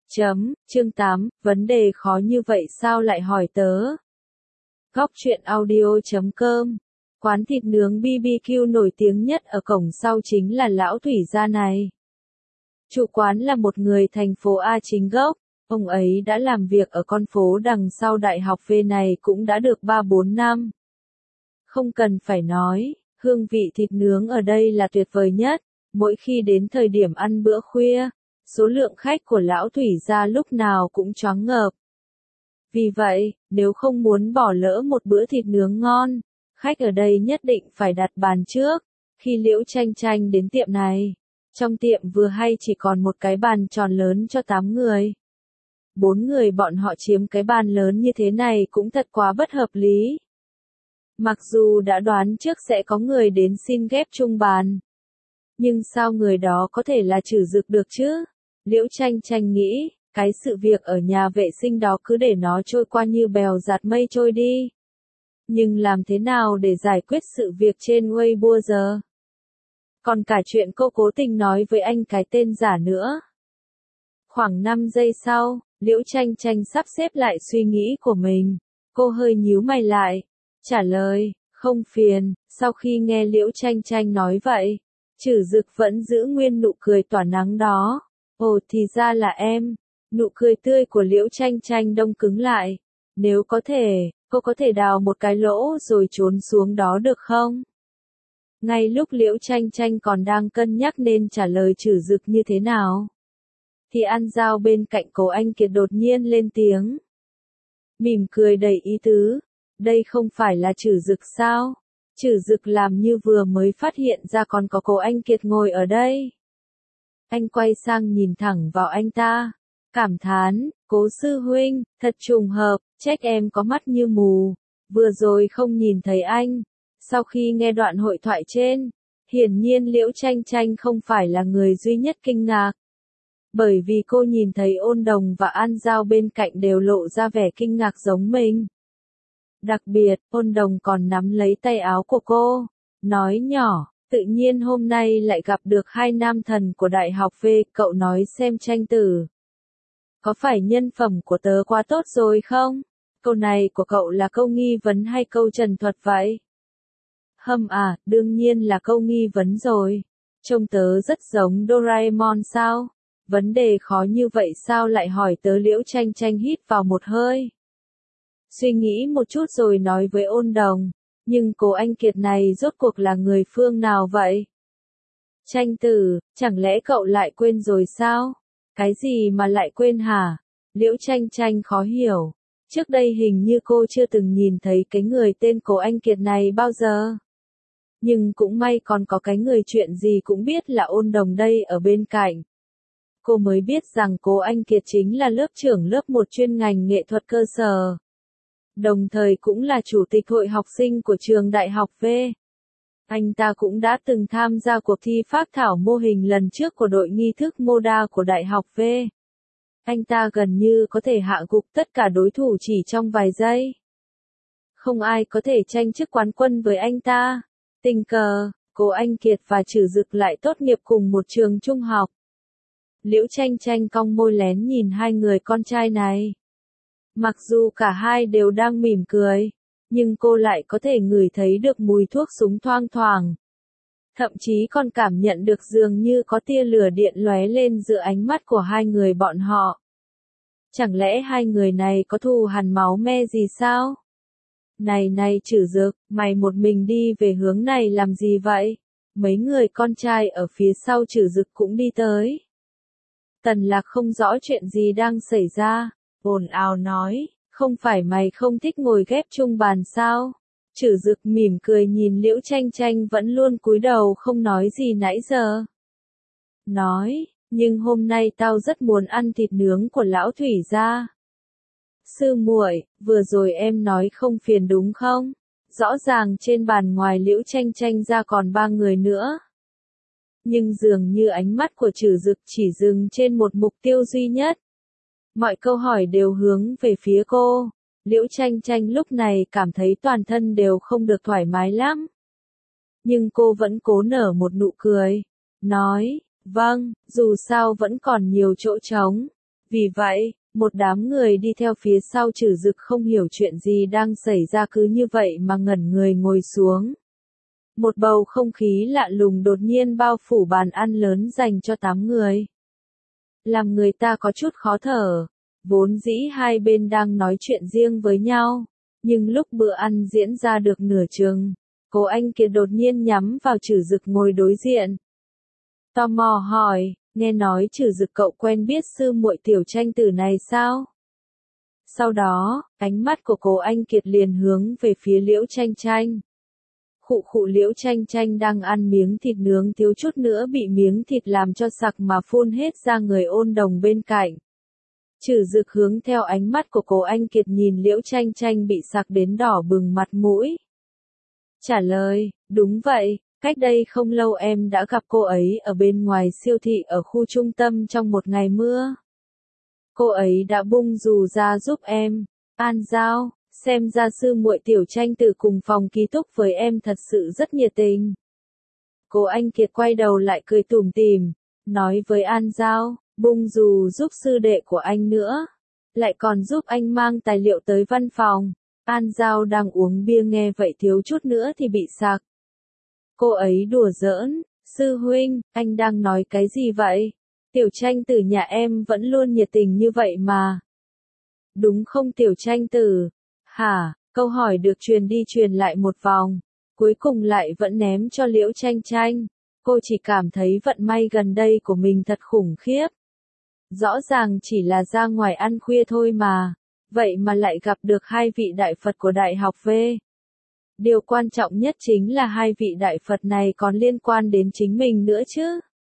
Chương 8, vấn đề khó như vậy sao lại hỏi tớ? Góc truyện audio.com. Quán thịt nướng BBQ nổi tiếng nhất ở cổng sau chính là lão Thủy gia này. Chủ quán là một người thành phố A chính gốc, ông ấy đã làm việc ở con phố đằng sau đại học V này cũng đã được 3-4 năm. Không cần phải nói, hương vị thịt nướng ở đây là tuyệt vời nhất, mỗi khi đến thời điểm ăn bữa khuya, số lượng khách của lão Thủy gia lúc nào cũng choáng ngợp. Vì vậy, nếu không muốn bỏ lỡ một bữa thịt nướng ngon, khách ở đây nhất định phải đặt bàn trước. Khi Liễu Chanh Chanh đến tiệm này, trong tiệm vừa hay chỉ còn một cái bàn tròn lớn cho 8 người. 4 người bọn họ chiếm cái bàn lớn như thế này cũng thật quá bất hợp lý. Mặc dù đã đoán trước sẽ có người đến xin ghép chung bàn, nhưng sao người đó có thể là Trử Dực được chứ? Liễu Chanh Chanh nghĩ, cái sự việc ở nhà vệ sinh đó cứ để nó trôi qua như bèo giạt mây trôi đi. Nhưng làm thế nào để giải quyết sự việc trên Weibo giờ? Còn cả chuyện cô cố tình nói với anh cái tên giả nữa. Khoảng 5 giây sau, Liễu Chanh Chanh sắp xếp lại suy nghĩ của mình. Cô hơi nhíu mày lại, trả lời, không phiền. Sau khi nghe Liễu Chanh Chanh nói vậy, Trử Dực vẫn giữ nguyên nụ cười tỏa nắng đó. Ồ thì ra là em. Nụ cười tươi của Liễu Chanh Chanh đông cứng lại. Nếu có thể, cô có thể đào một cái lỗ rồi trốn xuống đó được không? Ngay lúc Liễu Chanh Chanh còn đang cân nhắc nên trả lời Trử Dực như thế nào, thì An Giao bên cạnh Cố Anh Kiệt đột nhiên lên tiếng. Mỉm cười đầy ý tứ, đây không phải là Trử Dực sao? Trử Dực làm như vừa mới phát hiện ra còn có Cố Anh Kiệt ngồi ở đây. Anh quay sang nhìn thẳng vào anh ta, cảm thán, Cố sư huynh, thật trùng hợp, trách em có mắt như mù, vừa rồi không nhìn thấy anh. Sau khi nghe đoạn hội thoại trên, hiển nhiên Liễu Chanh Chanh không phải là người duy nhất kinh ngạc. Bởi vì cô nhìn thấy Ôn Đồng và An Giao bên cạnh đều lộ ra vẻ kinh ngạc giống mình. Đặc biệt, Ôn Đồng còn nắm lấy tay áo của cô, nói nhỏ, tự nhiên hôm nay lại gặp được hai nam thần của đại học V, cậu nói xem Chanh tử. Có phải nhân phẩm của tớ quá tốt rồi không? Câu này của cậu là câu nghi vấn hay câu trần thuật vậy? Đương nhiên là câu nghi vấn rồi. Trông tớ rất giống Doraemon sao? Vấn đề khó như vậy sao lại hỏi tớ? Liễu Chanh Chanh hít vào một hơi. Suy nghĩ một chút rồi nói với Ôn Đồng, nhưng Cố Anh Kiệt này rốt cuộc là người phương nào vậy? Chanh tử, chẳng lẽ cậu lại quên rồi sao? Cái gì mà lại quên hả? Liễu Chanh Chanh khó hiểu. Trước đây hình như cô chưa từng nhìn thấy cái người tên Cố Anh Kiệt này bao giờ. Nhưng cũng may còn có cái người chuyện gì cũng biết là Ôn Đồng đây ở bên cạnh. Cô mới biết rằng Cố Anh Kiệt chính là lớp trưởng lớp 1 chuyên ngành nghệ thuật cơ sở. Đồng thời cũng là chủ tịch hội học sinh của trường đại học V. Anh ta cũng đã từng tham gia cuộc thi phác thảo mô hình lần trước của đội nghi thức Moda của đại học V. Anh ta gần như có thể hạ gục tất cả đối thủ chỉ trong vài giây. Không ai có thể tranh chức quán quân với anh ta. Tình cờ, Cố Anh Kiệt và Trử Dực lại tốt nghiệp cùng một trường trung học. Liễu Chanh Chanh cong môi lén nhìn hai người con trai này. Mặc dù cả hai đều đang mỉm cười, nhưng cô lại có thể ngửi thấy được mùi thuốc súng thoang thoảng. Thậm chí còn cảm nhận được dường như có tia lửa điện lóe lên giữa ánh mắt của hai người bọn họ. Chẳng lẽ hai người này có thù hằn máu me gì sao? Này Trử Dực, mày một mình đi về hướng này làm gì vậy? Mấy người con trai ở phía sau Trử Dực cũng đi tới. Tần Lạc không rõ chuyện gì đang xảy ra, ồn ào nói, không phải mày không thích ngồi ghép chung bàn sao? Trử Dực mỉm cười nhìn Liễu Chanh Chanh vẫn luôn cúi đầu không nói gì nãy giờ. Nói, nhưng hôm nay tao rất muốn ăn thịt nướng của lão Thủy gia. Sư muội, vừa rồi em nói không phiền đúng không? Rõ ràng trên bàn ngoài Liễu Chanh Chanh ra còn 3 người nữa. Nhưng dường như ánh mắt của Trử Dực chỉ dừng trên một mục tiêu duy nhất. Mọi câu hỏi đều hướng về phía cô. Liễu Chanh Chanh lúc này cảm thấy toàn thân đều không được thoải mái lắm. Nhưng cô vẫn cố nở một nụ cười. Nói, vâng, dù sao vẫn còn nhiều chỗ trống. Vì vậy, một đám người đi theo phía sau Trử Dực không hiểu chuyện gì đang xảy ra cứ như vậy mà ngẩn người ngồi xuống. Một bầu không khí lạ lùng đột nhiên bao phủ bàn ăn lớn dành cho 8 người. Làm người ta có chút khó thở. Vốn dĩ hai bên đang nói chuyện riêng với nhau, nhưng lúc bữa ăn diễn ra được nửa chừng, Cố Anh Kiệt đột nhiên nhắm vào Trử Dực ngồi đối diện. Tò mò hỏi, nghe nói Trử Dực cậu quen biết sư muội Tiểu Tranh Tử này sao? Sau đó, ánh mắt của Cố Anh Kiệt liền hướng về phía Liễu Tranh Tranh. Liễu Tranh Tranh đang ăn miếng thịt nướng thiếu chút nữa bị miếng thịt làm cho sặc mà phun hết ra người Ôn Đồng bên cạnh. Trử Dực hướng theo ánh mắt của Cố Anh Kiệt nhìn Liễu Tranh Tranh bị sặc đến đỏ bừng mặt mũi. Trả lời, đúng vậy, cách đây không lâu em đã gặp cô ấy ở bên ngoài siêu thị ở khu trung tâm trong một ngày mưa. Cô ấy đã bung dù ra giúp em. An Giao, xem ra sư muội Tiểu Tranh Tử cùng phòng ký túc với em thật sự rất nhiệt tình. Cố Anh Kiệt quay đầu lại cười tủm tỉm, nói với An Giao, bung dù giúp sư đệ của anh nữa, lại còn giúp anh mang tài liệu tới văn phòng. An Giao đang uống bia nghe vậy thiếu chút nữa thì bị sặc. Cô ấy đùa giỡn, sư huynh, anh đang nói cái gì vậy? Tiểu Tranh Tử nhà em vẫn luôn nhiệt tình như vậy mà. Đúng không Tiểu Tranh Tử? Hả? Câu hỏi được truyền đi truyền lại một vòng, cuối cùng lại vẫn ném cho Liễu Tranh Tranh. Cô chỉ cảm thấy vận may gần đây của mình thật khủng khiếp. Rõ ràng chỉ là ra ngoài ăn khuya thôi mà, vậy mà lại gặp được hai vị đại Phật của Đại học V. Điều quan trọng nhất chính là hai vị đại Phật này còn liên quan đến chính mình nữa chứ.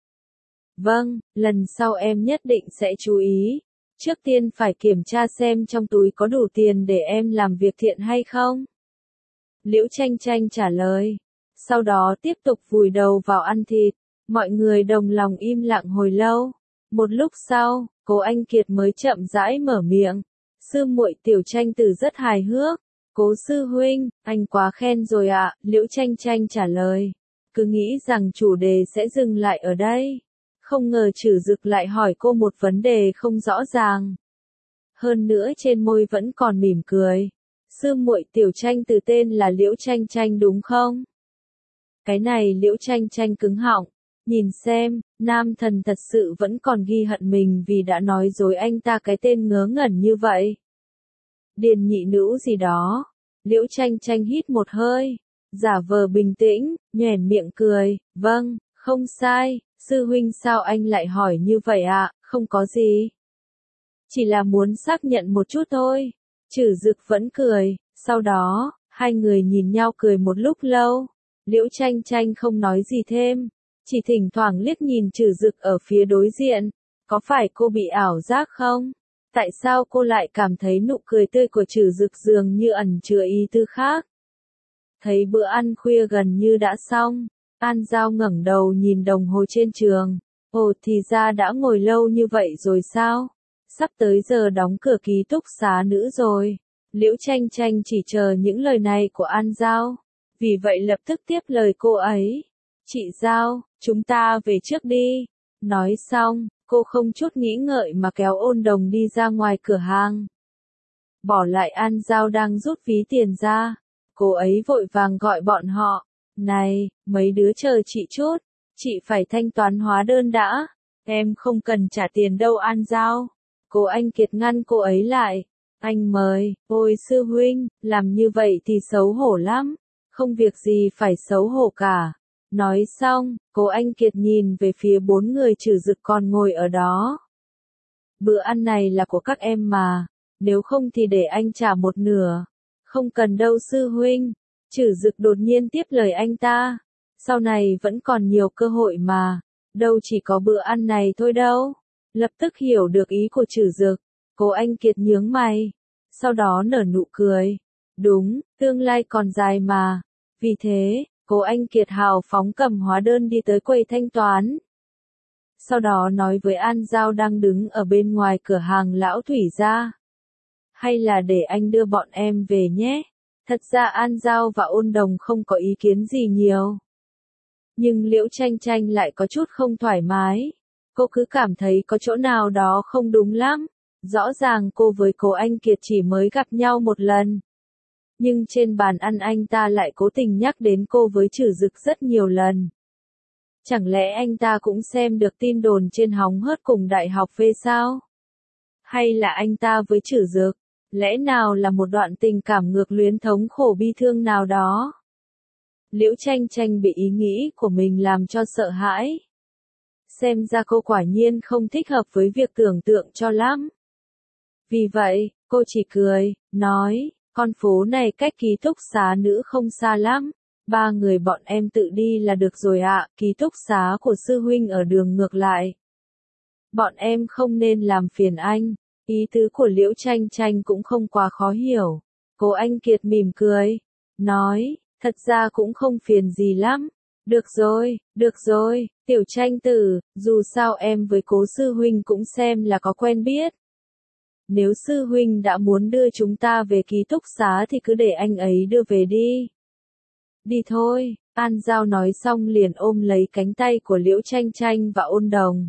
Vâng, lần sau em nhất định sẽ chú ý. Trước tiên phải kiểm tra xem trong túi có đủ tiền để em làm việc thiện hay không. Liễu Tranh Tranh trả lời. Sau đó tiếp tục vùi đầu vào ăn thịt. Mọi người đồng lòng im lặng hồi lâu. Một lúc sau, Cố Anh Kiệt mới chậm rãi mở miệng. Sư muội Tiểu Tranh Tử rất hài hước. Cố sư huynh, anh quá khen rồi ạ. Liễu Tranh Tranh trả lời. Cứ nghĩ rằng chủ đề sẽ dừng lại ở đây. Không ngờ Trử Dực lại hỏi cô một vấn đề không rõ ràng. Hơn nữa trên môi vẫn còn mỉm cười. Sư muội Tiểu Tranh Tử tên là Liễu Tranh Tranh đúng không? Cái này Liễu Tranh Tranh cứng họng. Nhìn xem, nam thần thật sự vẫn còn ghi hận mình vì đã nói dối anh ta cái tên ngớ ngẩn như vậy. Điền nhị nữ gì đó. Liễu Tranh Tranh hít một hơi, giả vờ bình tĩnh, nhoẻn miệng cười, vâng, không sai, sư huynh sao anh lại hỏi như vậy ạ, không có gì. Chỉ là muốn xác nhận một chút thôi. Trử Dực vẫn cười, sau đó, hai người nhìn nhau cười một lúc lâu. Liễu Tranh Tranh không nói gì thêm, chỉ thỉnh thoảng liếc nhìn Trử Dực ở phía đối diện. Có phải cô bị ảo giác không? Tại sao cô lại cảm thấy nụ cười tươi của Trử Dực dường như ẩn chứa ý tư khác? Thấy bữa ăn khuya gần như đã xong, An Giao ngẩng đầu nhìn đồng hồ trên trường. Ồ thì ra đã ngồi lâu như vậy rồi sao? Sắp tới giờ đóng cửa ký túc xá nữ rồi. Liễu Tranh Tranh chỉ chờ những lời này của An Giao. Vì vậy lập tức tiếp lời cô ấy. Chị Giao, chúng ta về trước đi. Nói xong, cô không chút nghĩ ngợi mà kéo Ôn Đồng đi ra ngoài cửa hàng. Bỏ lại An Giao đang rút ví tiền ra. Cô ấy vội vàng gọi bọn họ. Này, mấy đứa chờ chị chút. Chị phải thanh toán hóa đơn đã. Em không cần trả tiền đâu An Giao. Cố Anh Kiệt ngăn cô ấy lại. Anh mời, ôi sư huynh, làm như vậy thì xấu hổ lắm. Không việc gì phải xấu hổ cả. Nói xong, Cố Anh Kiệt nhìn về phía 4 người Trử Dực còn ngồi ở đó. Bữa ăn này là của các em mà, nếu không thì để anh trả một nửa. Không cần đâu sư huynh. Trử Dực đột nhiên tiếp lời anh ta. Sau này vẫn còn nhiều cơ hội mà, đâu chỉ có bữa ăn này thôi đâu. Lập tức hiểu được ý của Trử Dực, Cố Anh Kiệt nhướng mày, sau đó nở nụ cười. Đúng, tương lai còn dài mà. Vì thế, Cố Anh Kiệt hào phóng cầm hóa đơn đi tới quầy thanh toán. Sau đó nói với An Giao đang đứng ở bên ngoài cửa hàng Lão Thủy gia. Hay là để anh đưa bọn em về nhé. Thật ra An Giao và Ôn Đồng không có ý kiến gì nhiều. Nhưng Liễu Tranh Tranh lại có chút không thoải mái. Cô cứ cảm thấy có chỗ nào đó không đúng lắm. Rõ ràng cô với Cố Anh Kiệt chỉ mới gặp nhau một lần. Nhưng trên bàn ăn anh ta lại cố tình nhắc đến cô với Trử Dực rất nhiều lần. Chẳng lẽ anh ta cũng xem được tin đồn trên hóng hớt cùng đại học về sao? Hay là anh ta với Trử Dực, lẽ nào là một đoạn tình cảm ngược luyến thống khổ bi thương nào đó? Liễu Tranh Tranh bị ý nghĩ của mình làm cho sợ hãi. Xem ra cô quả nhiên không thích hợp với việc tưởng tượng cho lắm. Vì vậy, cô chỉ cười, nói, con phố này cách ký túc xá nữ không xa lắm. 3 người bọn em tự đi là được rồi ạ, ký túc xá của sư huynh ở đường ngược lại. Bọn em không nên làm phiền anh. Ý tứ của Liễu Tranh Tranh cũng không quá khó hiểu. Cố Anh Kiệt mỉm cười, nói, thật ra cũng không phiền gì lắm. Được rồi, Tiểu Tranh tử, dù sao em với Cố sư huynh cũng xem là có quen biết. Nếu sư huynh đã muốn đưa chúng ta về ký túc xá thì cứ để anh ấy đưa về đi. Đi thôi, An Giao nói xong liền ôm lấy cánh tay của Liễu Tranh Tranh và Ôn Đồng.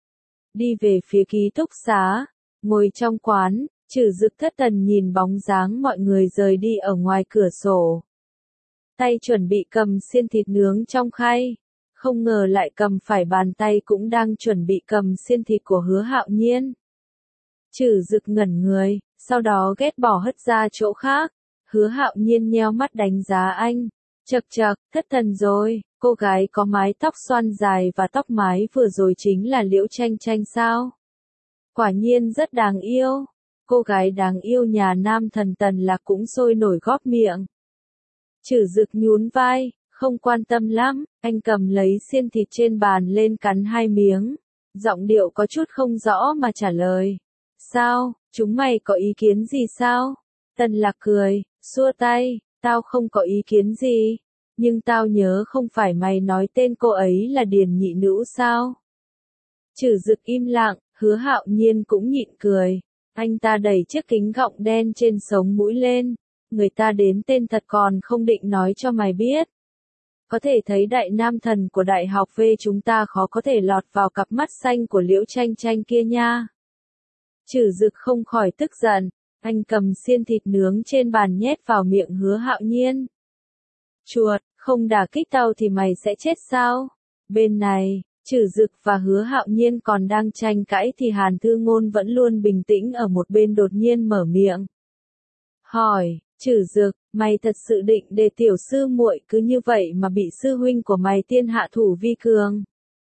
Đi về phía ký túc xá, ngồi trong quán, Trử Dực thất thần nhìn bóng dáng mọi người rời đi ở ngoài cửa sổ. Tay chuẩn bị cầm xiên thịt nướng trong khay, không ngờ lại cầm phải bàn tay cũng đang chuẩn bị cầm xiên thịt của Hứa Hạo Nhiên. Trử Dực ngẩn người, sau đó ghét bỏ hất ra chỗ khác. Hứa Hạo Nhiên nheo mắt đánh giá anh. Chậc chậc, thất thần rồi, cô gái có mái tóc xoăn dài và tóc mái vừa rồi chính là Liễu Tranh Tranh sao? Quả nhiên rất đáng yêu. Cô gái đáng yêu nhà nam thần Tần Lạc cũng sôi nổi góp miệng. Trử Dực nhún vai, không quan tâm lắm, anh cầm lấy xiên thịt trên bàn lên cắn 2 miếng. Giọng điệu có chút không rõ mà trả lời. Sao, chúng mày có ý kiến gì sao? Tần Lạc cười, xua tay, tao không có ý kiến gì. Nhưng tao nhớ không phải mày nói tên cô ấy là Điền Nhị Nữ sao? Trử Dực im lặng, Hứa Hạo Nhiên cũng nhịn cười. Anh ta đẩy chiếc kính gọng đen trên sống mũi lên. Người ta đến tên thật còn không định nói cho mày biết. Có thể thấy đại nam thần của đại học V chúng ta khó có thể lọt vào cặp mắt xanh của Liễu Tranh Tranh kia nha. Trử Dực không khỏi tức giận, anh cầm xiên thịt nướng trên bàn nhét vào miệng Hứa Hạo Nhiên. Chuột, không đả kích tao thì mày sẽ chết sao? Bên này, Trử Dực và Hứa Hạo Nhiên còn đang tranh cãi thì Hàn Thư Ngôn vẫn luôn bình tĩnh ở một bên đột nhiên mở miệng. Hỏi, Trử Dực, mày thật sự định để tiểu sư muội cứ như vậy mà bị sư huynh của mày tiên hạ thủ vi cường?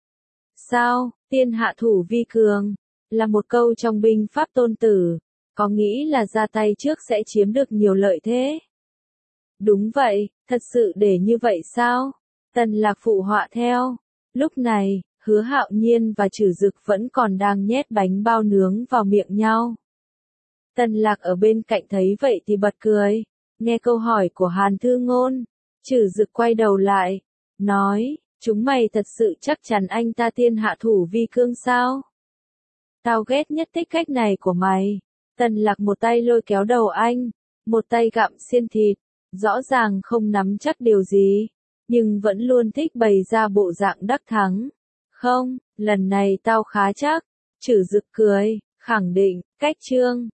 Sao, tiên hạ thủ vi cường? Là một câu trong binh pháp Tôn Tử, có nghĩ là ra tay trước sẽ chiếm được nhiều lợi thế? Đúng vậy, thật sự để như vậy sao? Tần Lạc phụ họa theo. Lúc này, Hứa Hạo Nhiên và Trử Dực vẫn còn đang nhét bánh bao nướng vào miệng nhau. Tần Lạc ở bên cạnh thấy vậy thì bật cười. Nghe câu hỏi của Hàn Thư Ngôn, Trử Dực quay đầu lại, nói, chúng mày thật sự chắc chắn anh ta tiên hạ thủ vi cương sao? Tao ghét nhất thích cách này của mày. Tần Lạc một tay lôi kéo đầu anh, một tay gặm xiên thịt, rõ ràng không nắm chắc điều gì, nhưng vẫn luôn thích bày ra bộ dạng đắc thắng. Không, lần này tao khá chắc. Trử Dực cười, khẳng định, cách chương.